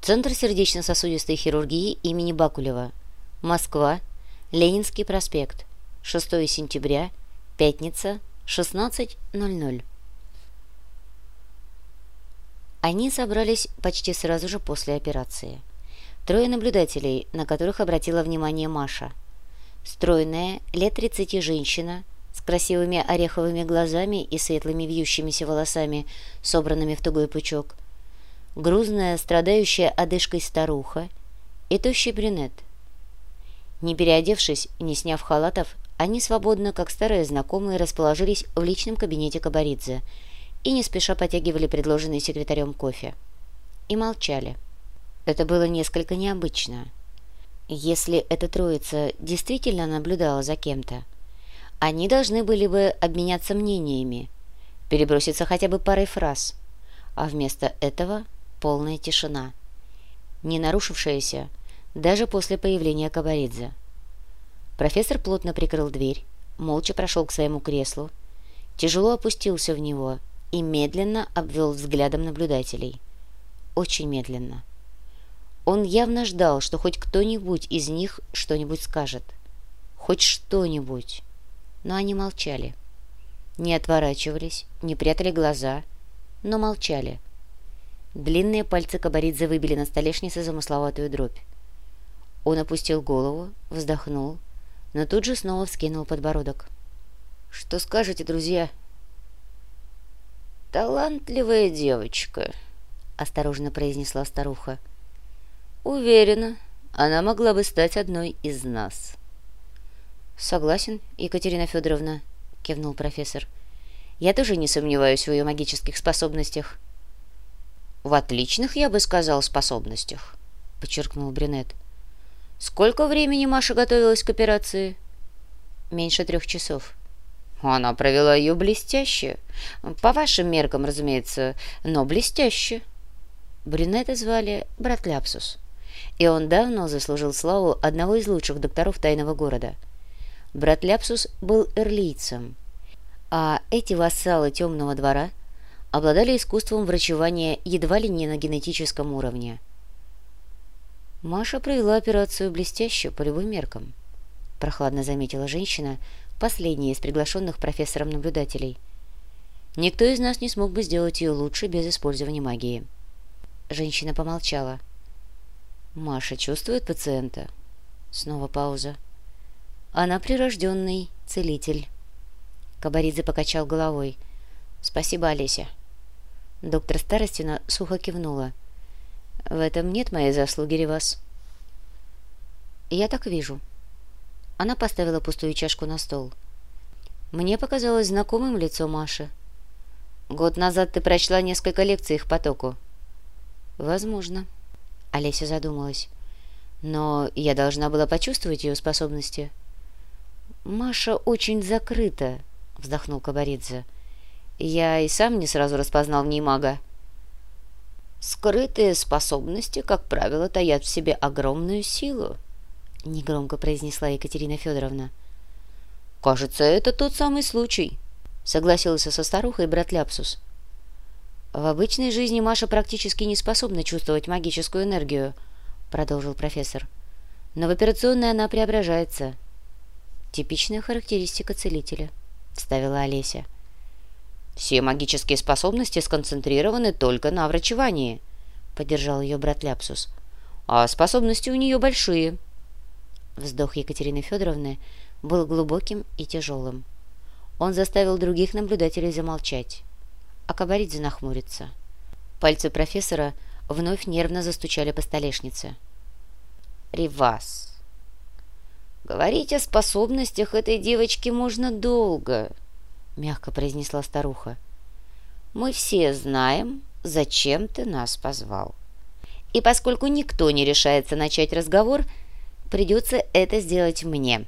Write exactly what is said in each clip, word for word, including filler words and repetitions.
Центр сердечно-сосудистой хирургии имени Бакулева. Москва. Ленинский проспект. шестое сентября. Пятница. шестнадцать ноль ноль. Они собрались почти сразу же после операции. Трое наблюдателей, на которых обратила внимание Маша. Стройная, лет тридцати женщина, с красивыми ореховыми глазами и светлыми вьющимися волосами, собранными в тугой пучок. Грузная, страдающая одышкой старуха и тощий брюнет. Не переодевшись, не сняв халатов, они свободно, как старые знакомые, расположились в личном кабинете Кабаридзе и не спеша потягивали предложенный секретарем кофе. И молчали. Это было несколько необычно. Если эта троица действительно наблюдала за кем-то, они должны были бы обменяться мнениями, переброситься хотя бы парой фраз, а вместо этого полная тишина, не нарушившаяся даже после появления Кабаридзе. Профессор плотно прикрыл дверь, молча прошел к своему креслу, тяжело опустился в него и медленно обвел взглядом наблюдателей. Очень медленно. Он явно ждал, что хоть кто-нибудь из них что-нибудь скажет. Хоть что-нибудь. Но они молчали. Не отворачивались, не прятали глаза, но молчали. Длинные пальцы Кабаридзе выбили на столешнице замысловатую дробь. Он опустил голову, вздохнул, но тут же снова вскинул подбородок. «Что скажете, друзья?» «Талантливая девочка», — осторожно произнесла старуха. «Уверена, она могла бы стать одной из нас». «Согласен, Екатерина Федоровна», — кивнул профессор. «Я тоже не сомневаюсь в ее магических способностях». «В отличных, я бы сказал, способностях», — подчеркнул брюнет. «Сколько времени Маша готовилась к операции?» «Меньше трех часов». «Она провела ее блестяще. По вашим меркам, разумеется, но блестяще». Брюнета звали брат Ляпсус, и он давно заслужил славу одного из лучших докторов тайного города. Брат Ляпсус был эрлийцем, а эти вассалы темного двора обладали искусством врачевания едва ли не на генетическом уровне. «Маша провела операцию блестяще по любым меркам», — прохладно заметила женщина, последняя из приглашенных профессором наблюдателей. «Никто из нас не смог бы сделать ее лучше без использования магии». Женщина помолчала. «Маша чувствует пациента?» Снова пауза. «Она прирожденный целитель». Кабаридзе покачал головой. «Спасибо, Олеся». Доктор Старостина сухо кивнула. «В этом нет моей заслуги, Ревас». «Я так вижу». Она поставила пустую чашку на стол. «Мне показалось знакомым лицо Маши. Год назад ты прочла несколько лекций их потоку». «Возможно», — Олеся задумалась. «Но я должна была почувствовать ее способности». «Маша очень закрыта», — вздохнул Кабаридзе. «Я и сам не сразу распознал в ней мага». «Скрытые способности, как правило, таят в себе огромную силу», — негромко произнесла Екатерина Федоровна. «Кажется, это тот самый случай», — согласился со старухой брат Ляпсус. «В обычной жизни Маша практически не способна чувствовать магическую энергию», — продолжил профессор. «Но в операционной она преображается». «Типичная характеристика целителя», — вставила Олеся. «Все магические способности сконцентрированы только на врачевании», — поддержал ее брат Ляпсус. «А способности у нее большие». Вздох Екатерины Федоровны был глубоким и тяжелым. Он заставил других наблюдателей замолчать, а Кабаридзе нахмуриться. Пальцы профессора вновь нервно застучали по столешнице. «Ревас, говорить о способностях этой девочки можно долго», — мягко произнесла старуха. «Мы все знаем, зачем ты нас позвал. И поскольку никто не решается начать разговор, придется это сделать мне».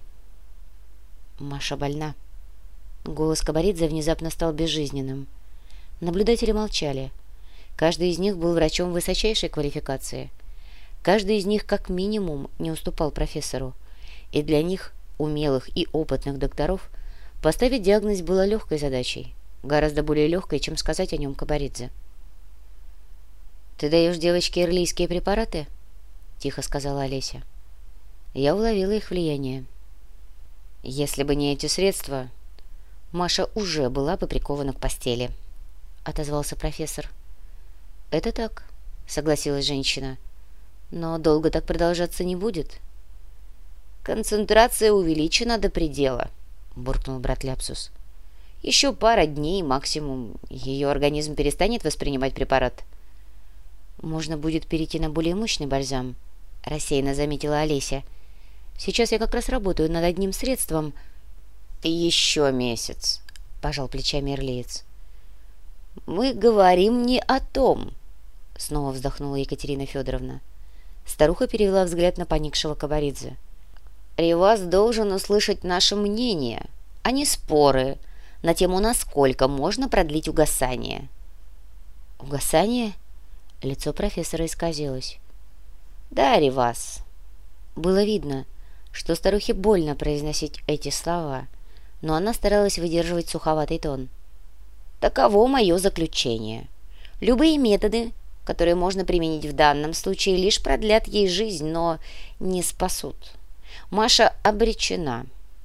«Маша больна». Голос Кабаридзе внезапно стал безжизненным. Наблюдатели молчали. Каждый из них был врачом высочайшей квалификации. Каждый из них как минимум не уступал профессору. И для них, умелых и опытных докторов, поставить диагноз было легкой задачей, гораздо более легкой, чем сказать о нем Кабаридзе. «Ты даешь девочке ирлийские препараты?» — тихо сказала Олеся. Я уловила их влияние. «Если бы не эти средства, Маша уже была бы прикована к постели», — отозвался профессор. «Это так», — согласилась женщина. «Но долго так продолжаться не будет». «Концентрация увеличена до предела», — буркнул брат Ляпсус. «Еще пара дней максимум, ее организм перестанет воспринимать препарат». «Можно будет перейти на более мощный бальзам», — рассеянно заметила Олеся. «Сейчас я как раз работаю над одним средством». «Еще месяц», — пожал плечами ирлиец. «Мы говорим не о том», — снова вздохнула Екатерина Федоровна. Старуха перевела взгляд на поникшего Кабаридзе. «Ривас должен услышать наше мнение, а не споры на тему, насколько можно продлить угасание». «Угасание?» Лицо профессора исказилось. «Да, Ривас». Было видно, что старухе больно произносить эти слова, но она старалась выдерживать суховатый тон. «Таково мое заключение. Любые методы, которые можно применить в данном случае, лишь продлят ей жизнь, но не спасут. Маша обречена».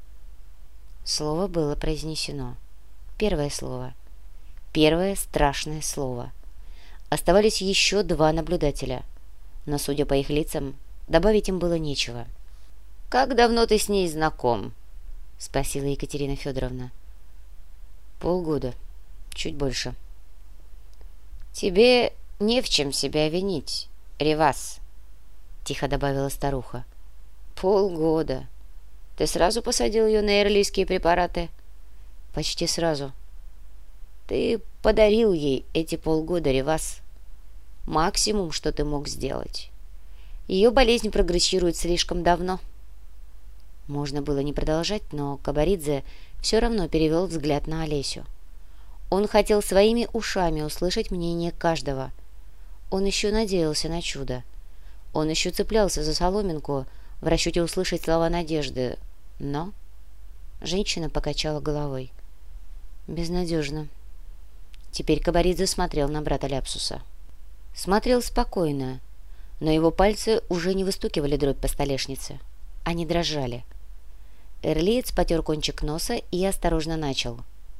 Слово было произнесено. Первое слово. Первое страшное слово. Оставались еще два наблюдателя, но, судя по их лицам, добавить им было нечего. «Как давно ты с ней знаком?» — спросила Екатерина Федоровна. «Полгода, чуть больше». «Тебе не в чем себя винить, Ривас», — тихо добавила старуха. «Полгода. Ты сразу посадил ее на ирлийские препараты?» «Почти сразу». «Ты подарил ей эти полгода, Ривас. Максимум, что ты мог сделать. Ее болезнь прогрессирует слишком давно». Можно было не продолжать, но Кабаридзе все равно перевел взгляд на Олесю. Он хотел своими ушами услышать мнение каждого. Он еще надеялся на чудо. Он еще цеплялся за соломинку в расчете услышать слова надежды. Но женщина покачала головой. «Безнадежно». Теперь Кабаридзе смотрел на брата Ляпсуса. Смотрел спокойно, но его пальцы уже не выстукивали дробь по столешнице. Они дрожали. Эрлиец потер кончик носа и осторожно начал.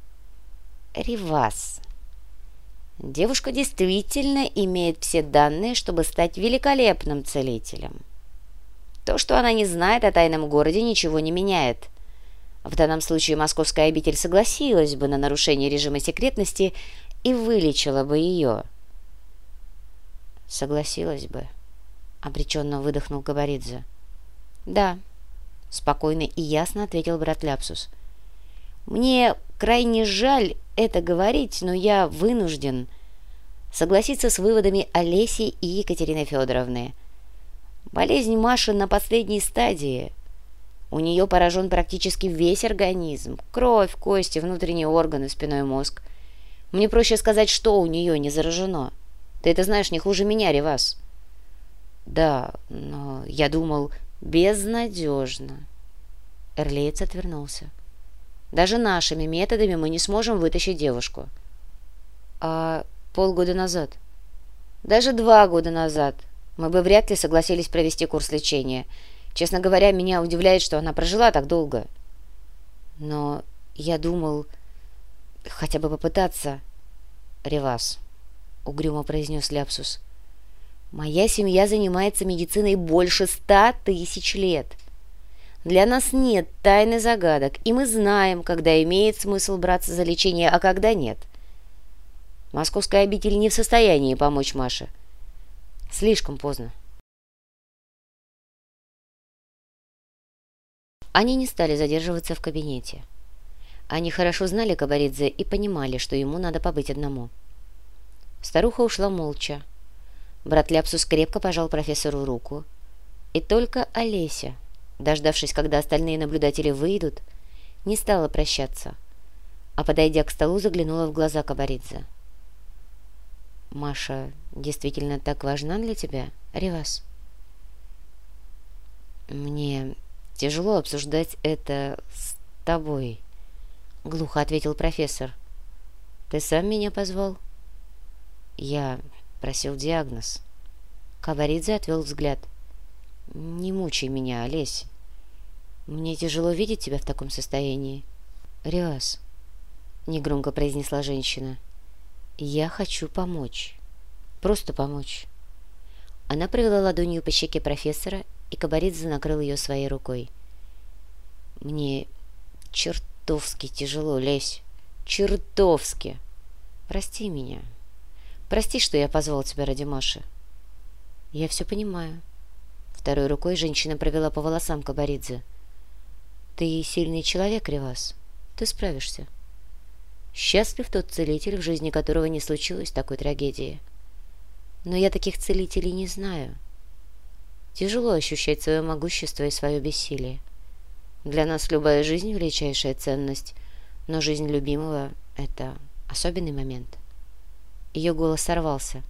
«Ривас, девушка действительно имеет все данные, чтобы стать великолепным целителем. То, что она не знает о тайном городе, ничего не меняет. В данном случае московская обитель согласилась бы на нарушение режима секретности и вылечила бы ее». «Согласилась бы», — обреченно выдохнул Кабаридзе. «Да», — спокойно и ясно ответил брат Ляпсус. «Мне крайне жаль это говорить, но я вынужден согласиться с выводами Олеси и Екатерины Федоровны. Болезнь Маши на последней стадии. У нее поражен практически весь организм. Кровь, кости, внутренние органы, спинной мозг. Мне проще сказать, что у нее не заражено. Ты это знаешь не хуже меня, Ривас». «Да, но я думал...» «Безнадежно». Эрлиец отвернулся. «Даже нашими методами мы не сможем вытащить девушку». «А полгода назад?» «Даже два года назад мы бы вряд ли согласились провести курс лечения. Честно говоря, меня удивляет, что она прожила так долго». «Но я думал, хотя бы попытаться». «Ривас», — угрюмо произнес Ляпсус, — «моя семья занимается медициной больше ста тысяч лет. Для нас нет тайны загадок, и мы знаем, когда имеет смысл браться за лечение, а когда нет. Московская обитель не в состоянии помочь Маше. Слишком поздно». Они не стали задерживаться в кабинете. Они хорошо знали Кабаридзе и понимали, что ему надо побыть одному. Старуха ушла молча. Брат Ляпсус крепко пожал профессору руку. И только Олеся, дождавшись, когда остальные наблюдатели выйдут, не стала прощаться, а, подойдя к столу, заглянула в глаза Кабаридзе. «Маша действительно так важна для тебя, Ривас?» «Мне тяжело обсуждать это с тобой», — глухо ответил профессор. «Ты сам меня позвал?» «Я просил диагноз». Кабаридзе отвел взгляд. «Не мучай меня, Олесь. Мне тяжело видеть тебя в таком состоянии». «Риас», — негромко произнесла женщина, — «я хочу помочь. Просто помочь». Она провела ладонью по щеке профессора, и Кабаридзе накрыл ее своей рукой. «Мне чертовски тяжело, Лесь, чертовски. Прости меня. Прости, что я позвал тебя ради Маши». «Я все понимаю». Второй рукой женщина провела по волосам Кабаридзе. «Ты сильный человек, Ривас. Ты справишься. Счастлив тот целитель, в жизни которого не случилось такой трагедии. Но я таких целителей не знаю. Тяжело ощущать свое могущество и свое бессилие. Для нас любая жизнь — величайшая ценность, но жизнь любимого — это особенный момент». Ее голос сорвался.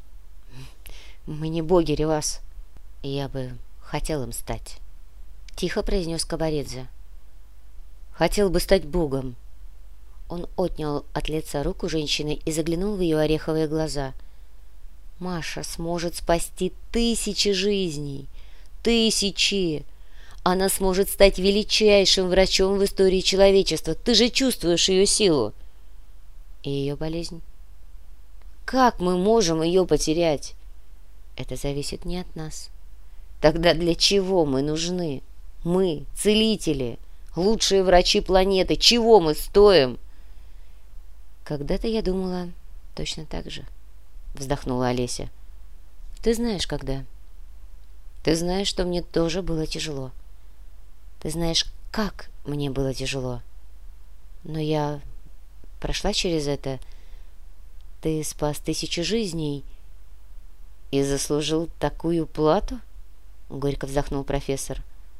«Мы не боги, Ривас». «Я бы хотел им стать», — тихо произнес Кабаридзе. «Хотел бы стать богом». Он отнял от лица руку женщины и заглянул в ее ореховые глаза. «Маша сможет спасти тысячи жизней. Тысячи! Она сможет стать величайшим врачом в истории человечества. Ты же чувствуешь ее силу!» «И ее болезнь?» «Как мы можем ее потерять?» «Это зависит не от нас». «Тогда для чего мы нужны? Мы, целители, лучшие врачи планеты. Чего мы стоим?» «Когда-то я думала точно так же», — вздохнула Олеся. «Ты знаешь, когда. Ты знаешь, что мне тоже было тяжело. Ты знаешь, как мне было тяжело. Но я прошла через это. Ты спас тысячи жизней и заслужил такую плату?» — горько вздохнул профессор.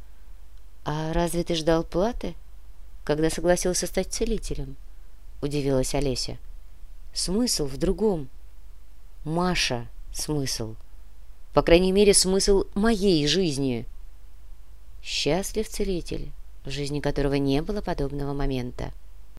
«А разве ты ждал платы, когда согласился стать целителем?» — удивилась Олеся. «Смысл в другом. Маша — смысл. По крайней мере, смысл моей жизни». Счастлив целитель, в жизни которого не было подобного момента.